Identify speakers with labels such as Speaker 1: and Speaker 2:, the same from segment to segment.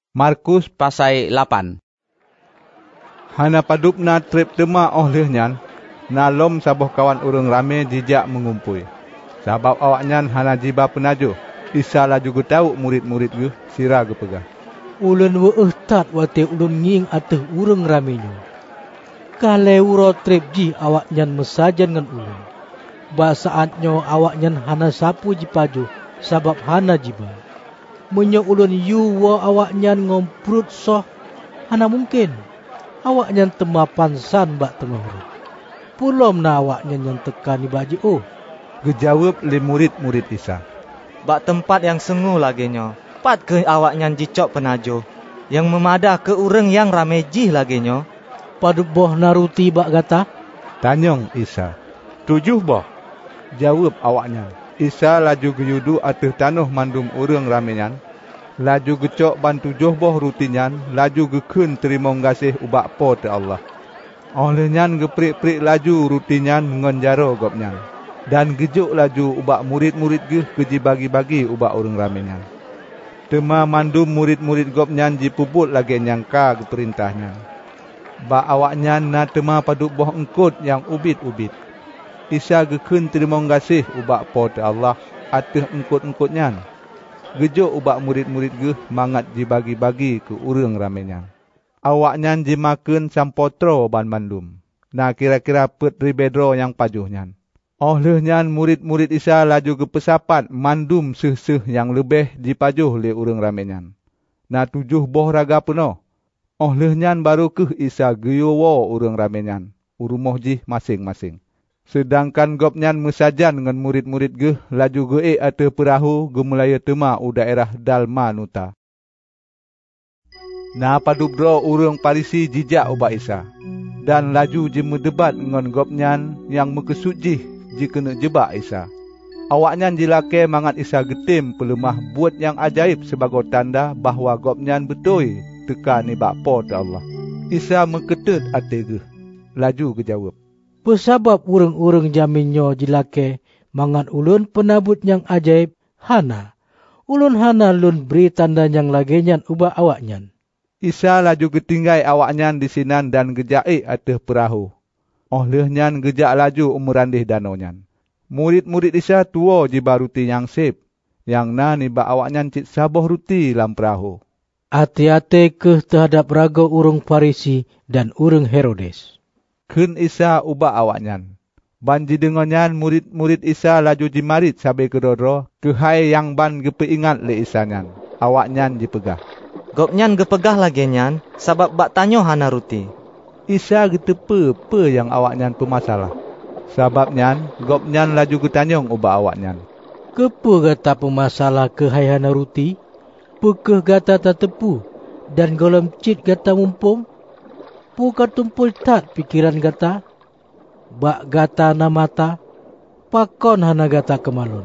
Speaker 1: Markus pasai 8. Hana padupna trip tema ohlehnya, nalom saboh kawan urang rame jijak mengumpui. Sabab awaknya hana jiba penajo. Isa laju getau murid-murid ge sira ge pegah.
Speaker 2: Ulun weuh tat wate ulun nging ateh urang ramenyo. Kale uro trip ji awaknya mesajan ngan ulun. Basaatnyo awaknya hana sapu jipajo sabab hana jiba. Menyo ulun yuwa awaknya ngomprut soh hana mungkin. Awaknya temapan san bak tengah huruf. Pulom na awaknya yang tekani baji
Speaker 1: Gejawab le murid-murid Isa.
Speaker 3: Bak tempat yang sengu laginyo. Pat ke awaknya jicok penajo. Yang memadah ke urang yang ramejih laginyo.
Speaker 2: Padu boh naruti bak gata?
Speaker 1: Tanyong Isa.
Speaker 4: 7 boh.
Speaker 1: Jawab awaknya. Isa laju geyudu ateh tanuh mandum urang ramenyan. Laju gecok ban 7 boh rutinyan. Laju gekun terima kasih ubak po te Allah. Olehnya geprik-prik laju rutinyan ngonjaro gopnya. Dan gejuk laju ubak murid-murid ge keji bagi-bagi ubak urang ramenyan. Tema mandum murid-murid gopnya jipuput lagi nyangka ke perintahnya. Ba awaknya na tema paduk boh engkut yang ubit-ubit. Isa gekun terima kasih ubak po te Allah ateh engkut-engkutnya. Gejuk ubak murid-murid ge mangat dibagi-bagi ke urang ramenyan. Awaknya jimakeun sampotro ban mandum. Nah kira-kira pet ribedro yang pajuhnya. Olehnya murid-murid Isa laju gepesapat mandum seh-seh yang lebih dipajuh le urang ramenyan. Nah 7 boh raga penuh. Olehnya baru ke Isa geyowo urang ramenyan. Urumoh jih masing-masing. Sedangkan gopnya mesajan dengan murid-murid ge laju ge ateh perahu gemulaya tema u daerah Dalmanuta. Nah padubro urang Parisi jijak ubak Isa. Dan laju je mendebat dengan gopnya yang mekesut jih jika kena jebak Isa. Awaknya jilake mangat Isa getim pelemah buat yang ajaib sebagai tanda bahawa gopnya betul teka ni bak po te Allah. Isa meketut ate ge. Laju gejawab.
Speaker 2: Pesabab urang-urang jaminyo jilake mangat ulun penabut yang ajaib hana. Ulun hana lun beri tanda yang lagenyan ubak awaknya.
Speaker 1: Isa laju getinggai awaknya di sinan dan gejai ateh perahu. Olehnya gejak laju umurandih danaunya. Murid-murid Isa tua jiba ruti yang sip. Yang na niba awaknya cik saboh ruti lam perahu.
Speaker 2: Hati-hati ke terhadap raga urang Parisi dan urang Herodes.
Speaker 1: Kun Isa ubak awaknya. Banji dengannya murid-murid Isa laju jimarit sabai kedodro. Kehai yang ban gepeingat le Isa-nya. Awaknya dipegah.
Speaker 3: Gopnya gepegah laginyan sabab bak tanyo hana ruti.
Speaker 1: Isa getepe pe yang awaknya pemasalah. Sababnya gopnya laju getanyong ubak awaknya.
Speaker 2: Kepa gata pemasalah kehai hana ruti? Pekeh gata tak tepu dan golem cit gata mumpung? Puka tumpul tat pikiran gata? Bak gata na mata? Pakon hana gata kemalun?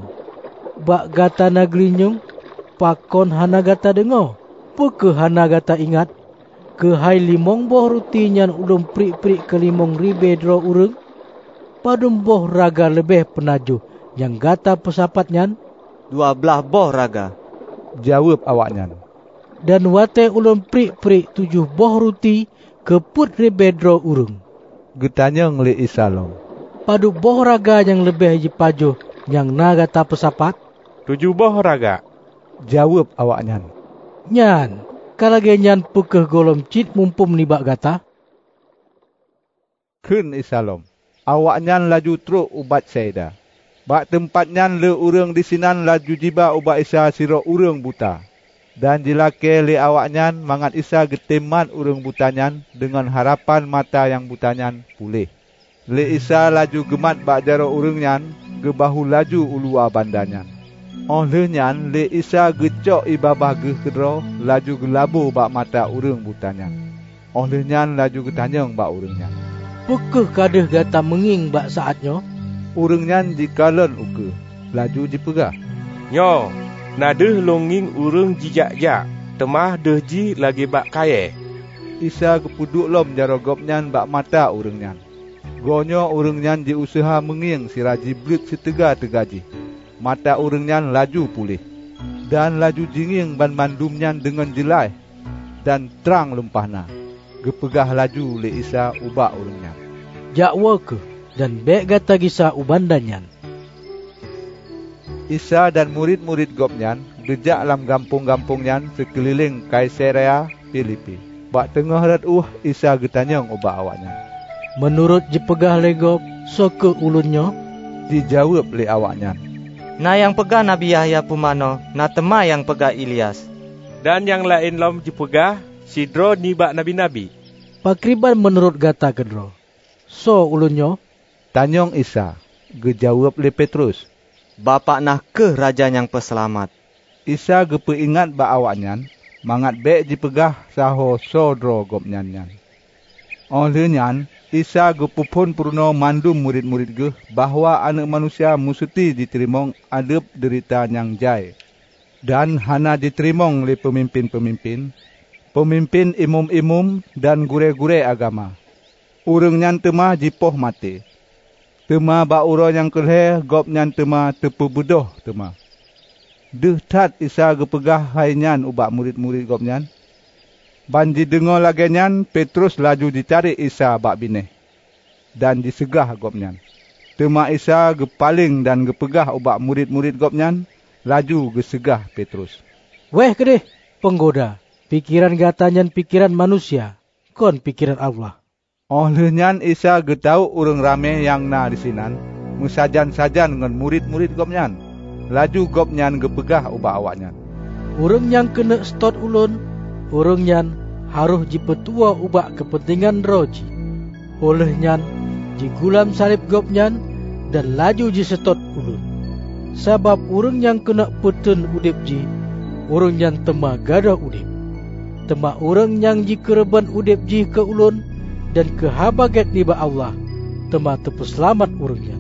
Speaker 2: Bak gata na gelinyung? Pakon hana gata dengo? Pekeh hana gata ingat? Kehai 5 boh rutinyan ulum prik-prik ke 5 ribedro urang? Padum boh raga lebih penajuh yang gata pesapatnya?
Speaker 3: 12 boh raga.
Speaker 1: Jawab awaknya.
Speaker 2: Dan wate ulun prik-prik 7 boh ruti keput ribedro urang.
Speaker 1: Getanya ngeli Isa long.
Speaker 2: Padu boh raga yang lebih jipajuh yang na gata pesapat?
Speaker 4: 7 boh raga.
Speaker 1: Jawab awaknya.
Speaker 2: Nyan, kalagenyan pekeh golom cit mumpum ni bak gata?
Speaker 1: Kun Isa long. Awaknya laju truk ubat Saida. Bak tempatnya le urang di sinan laju jiba ubat Isa siro urang buta. Dan jilake le awaknya mangat Isa geteman urang butanya dengan harapan mata yang butanya pulih. Le Isa laju gemat bak jaro urangnya gebahu laju ulua bandanya. Olehnya le Isa gecok ibabah ge kedro laju gelabu bak mata urang butanya. Olehnya laju getanyong bak urangnya.
Speaker 2: Pekeh kadeh gata menging bak saatnyo?
Speaker 1: Urangnya jikalan uke. Laju dipegah.
Speaker 4: Nyo, nadeh longing urang jijak-jak. Temah deh ji lagi bak kaya.
Speaker 1: Isa kepuduk lom jaro gopnya bak mata urangnya. Gonyo urangnya diusaha menging siraji blit setega-tegaji. Mata urangnya laju pulih. Dan laju jinging ban mandumnya dengan jelai. dan terang lumpahna. Gepegah laju le Isa ubak urangnya.
Speaker 2: Jakwa ke dan bek gata gisa ubandanyan.
Speaker 1: Isa dan murid-murid gopnyan gejak dalam gampung-gampungnya sekeliling Kaisarea Filipi. Bak tengah rat Isa getanyang ubak awaknya.
Speaker 2: Menurut jepegah legop so ke ulunnya,
Speaker 1: Dijawab le awaknya.
Speaker 3: Na yang pegah Nabi Yahya pumano, na tema yang pegah Ilyas.
Speaker 4: Dan yang lain lom dipegah sidro nibak nabi-nabi.
Speaker 2: pakriban menurut gata kedro. So ulunnya,
Speaker 1: Tanyong Isa, gejawab le Petrus.
Speaker 3: Bapak nah ke raja yang peselamat.
Speaker 1: Isa gepeingat bak awaknyan, mangat bek dipegah saho sodro gopnyan. Oleh nyan, Isa gepupun purno mandum murid-murid ge bahwa anak manusia musti diterimong adep derita yang jai. Dan hana diterimong le pemimpin-pemimpin, pemimpin imum-imum dan gure-gure agama. Urang nyan tema jipoh mati. Tema bak uro yang keleh gop nyan tema tepu bedoh tema. Deh tat Isa gepegah hai nyan ubak murid-murid gop nyan. Banji dengar lagi nyan, Petrus laju dicari Isa bak bineh. Dan disegah gop nyan. Tema Isa gepaling dan gepegah ubak murid-murid gop nyan, laju gesegah Petrus.
Speaker 2: weh kedeh penggoda, pikiran gatanyan pikiran manusia, kon pikiran Allah.
Speaker 1: Oleh nyan Isa getau urang rame yang na di sinan, musajan-sajan dengan murid-murid gop nyan. Laju gop nyan gepegah ubak awaknya.
Speaker 2: Urang yang kena stot ulun, urang nyan harus jipetua ubak kepentingan roji. Oleh nyan, jigulam salib gop nyan dan laju jisetot ulun. Sebab urang yang kena peten udip ji, urang nyan tema gadah udip. Tema urang yang jikereban udip ji ke ulun dan ke habagat nibak Allah, tema tepeselamat urang nyan.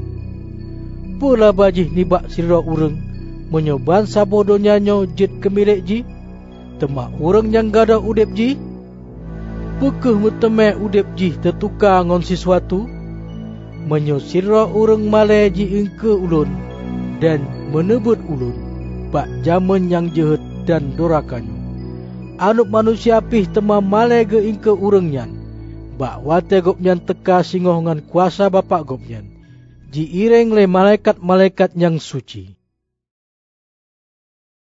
Speaker 2: Pula bajih nibak sirah urang, menyoban sabodonya nyo jit kemilik ji, tema urang yang gadah udip ji. Pukeh meteme udip ji tertukar ngon sesuatu, menyosirah urang malai ji engke ulun dan menebut ulun bak zaman yang jahat dan dorakanyo. Anup manusia pih tema malai ge engke urang nyan, bak wate gop nyan teka singoh ngan kuasa bapak gop nyan, ji ireng le malaikat-malaikat yang suci.